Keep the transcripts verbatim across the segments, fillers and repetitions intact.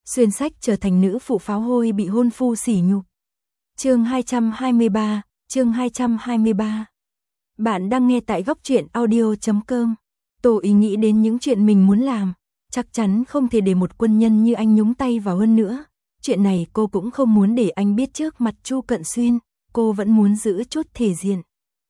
xuyên sách trở thành nữ phụ pháo hôi bị hôn phu sỉ nhục. Chương hai trăm hai mươi ba, chương hai trăm hai mươi ba. Bạn đang nghe tại góc truyện audio chấm com. Tô Ý nghĩ đến những chuyện mình muốn làm, chắc chắn không thể để một quân nhân như anh nhúng tay vào hơn nữa. Chuyện này cô cũng không muốn để anh biết trước mặt Chu Cận Xuyên, cô vẫn muốn giữ chút thể diện.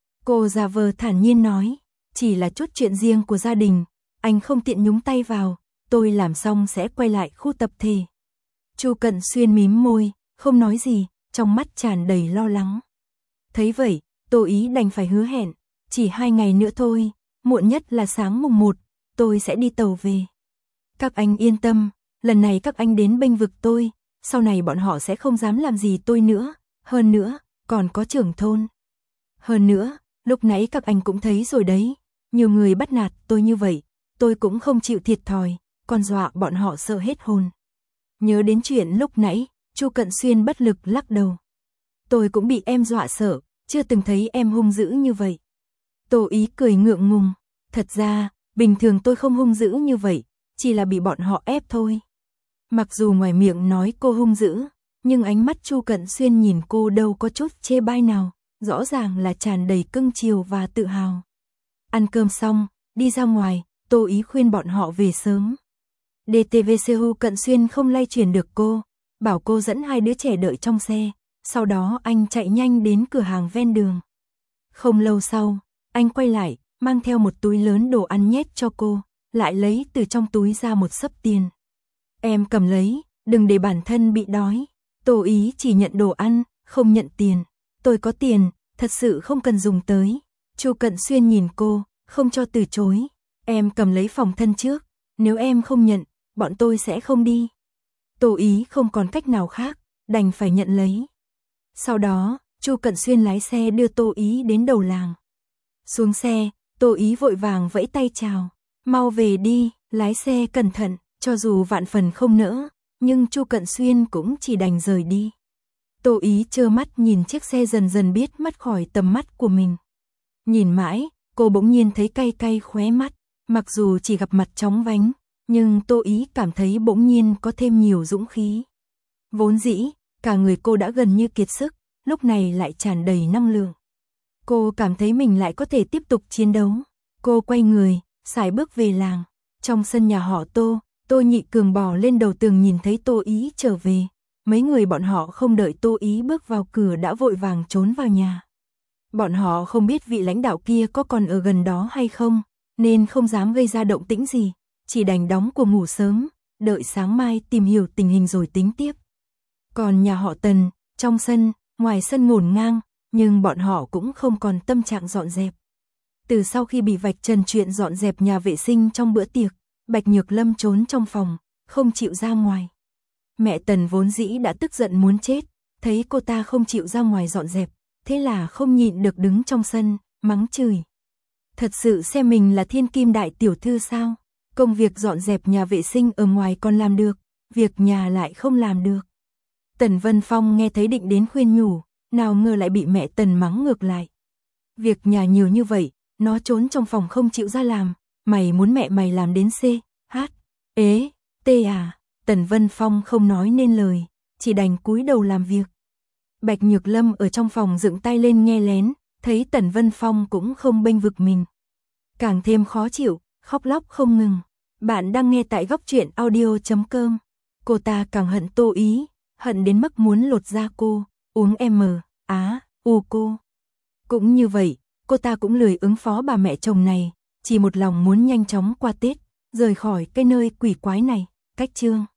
Cô giả vờ thản nhiên nói, chỉ là chút chuyện riêng của gia đình, anh không tiện nhúng tay vào, tôi làm xong sẽ quay lại khu tập thể. Chu Cận Xuyên mím môi, không nói gì, trong mắt tràn đầy lo lắng. Thấy vậy, Tô Ý đành phải hứa hẹn, chỉ hai ngày nữa thôi, muộn nhất là sáng mùng một, tôi sẽ đi tàu về. Các anh yên tâm, lần này các anh đến bênh vực tôi, sau này bọn họ sẽ không dám làm gì tôi nữa, hơn nữa, còn có trưởng thôn. Hơn nữa, lúc nãy các anh cũng thấy rồi đấy, nhiều người bắt nạt tôi như vậy, tôi cũng không chịu thiệt thòi, còn dọa bọn họ sợ hết hồn. Nhớ đến chuyện lúc nãy, Chu Cận Xuyên bất lực lắc đầu. Tôi cũng bị em dọa sợ, chưa từng thấy em hung dữ như vậy. Tô Ý cười ngượng ngùng, thật ra, bình thường tôi không hung dữ như vậy, chỉ là bị bọn họ ép thôi. Mặc dù ngoài miệng nói cô hung dữ, nhưng ánh mắt Chu Cận Xuyên nhìn cô đâu có chút chê bai nào, rõ ràng là tràn đầy cưng chiều và tự hào. Ăn cơm xong, đi ra ngoài, Tô Ý khuyên bọn họ về sớm. đê tê vê Chu Cận Xuyên không lay chuyển được cô, bảo cô dẫn hai đứa trẻ đợi trong xe, sau đó anh chạy nhanh đến cửa hàng ven đường. Không lâu sau, anh quay lại, mang theo một túi lớn đồ ăn nhét cho cô, lại lấy từ trong túi ra một xấp tiền. Em cầm lấy, đừng để bản thân bị đói. Tô Ý chỉ nhận đồ ăn, không nhận tiền. Tôi có tiền, thật sự không cần dùng tới. Chu Cận Xuyên nhìn cô, không cho từ chối. Em cầm lấy phòng thân trước, nếu em không nhận, bọn tôi sẽ không đi. Tô Ý không còn cách nào khác, đành phải nhận lấy. Sau đó, Chu Cận Xuyên lái xe đưa Tô Ý đến đầu làng. Xuống xe, Tô Ý vội vàng vẫy tay chào. Mau về đi, lái xe cẩn thận, cho dù vạn phần không nỡ, nhưng Chu Cận Xuyên cũng chỉ đành rời đi. Tô Ý trơ mắt nhìn chiếc xe dần dần biết mất khỏi tầm mắt của mình. Nhìn mãi, cô bỗng nhiên thấy cay cay khóe mắt, mặc dù chỉ gặp mặt chóng vánh, nhưng Tô Ý cảm thấy bỗng nhiên có thêm nhiều dũng khí. Vốn dĩ, cả người cô đã gần như kiệt sức, lúc này lại tràn đầy năng lượng. Cô cảm thấy mình lại có thể tiếp tục chiến đấu. Cô quay người, sải bước về làng. Trong sân nhà họ Tô, Tô Nhị Cường bò lên đầu tường nhìn thấy Tô Ý trở về. Mấy người bọn họ không đợi Tô Ý bước vào cửa đã vội vàng trốn vào nhà. Bọn họ không biết vị lãnh đạo kia có còn ở gần đó hay không, nên không dám gây ra động tĩnh gì, chỉ đành đóng cuộc ngủ sớm, đợi sáng mai tìm hiểu tình hình rồi tính tiếp. Còn nhà họ Tần, trong sân, ngoài sân ngổn ngang, nhưng bọn họ cũng không còn tâm trạng dọn dẹp. Từ sau khi bị vạch trần chuyện dọn dẹp nhà vệ sinh trong bữa tiệc, Bạch Nhược Lâm trốn trong phòng, không chịu ra ngoài. Mẹ Tần vốn dĩ đã tức giận muốn chết, thấy cô ta không chịu ra ngoài dọn dẹp, thế là không nhịn được đứng trong sân, mắng chửi. Thật sự xem mình là thiên kim đại tiểu thư sao? Công việc dọn dẹp nhà vệ sinh ở ngoài còn làm được, việc nhà lại không làm được. Tần Vân Phong nghe thấy định đến khuyên nhủ, nào ngờ lại bị mẹ Tần mắng ngược lại. Việc nhà nhiều như vậy, nó trốn trong phòng không chịu ra làm, mày muốn mẹ mày làm đến C, H, ế, T à? Tần Vân Phong không nói nên lời, chỉ đành cúi đầu làm việc. Bạch Nhược Lâm ở trong phòng dựng tay lên nghe lén, thấy Tần Vân Phong cũng không bênh vực mình. Càng thêm khó chịu, khóc lóc không ngừng. Bạn đang nghe tại góc truyện audio chấm com. Cô ta càng hận Tô Ý, hận đến mức muốn lột da cô, uống M, á, u cô. Cũng như vậy, cô ta cũng lười ứng phó bà mẹ chồng này, chỉ một lòng muốn nhanh chóng qua Tết, rời khỏi cái nơi quỷ quái này. Cách chương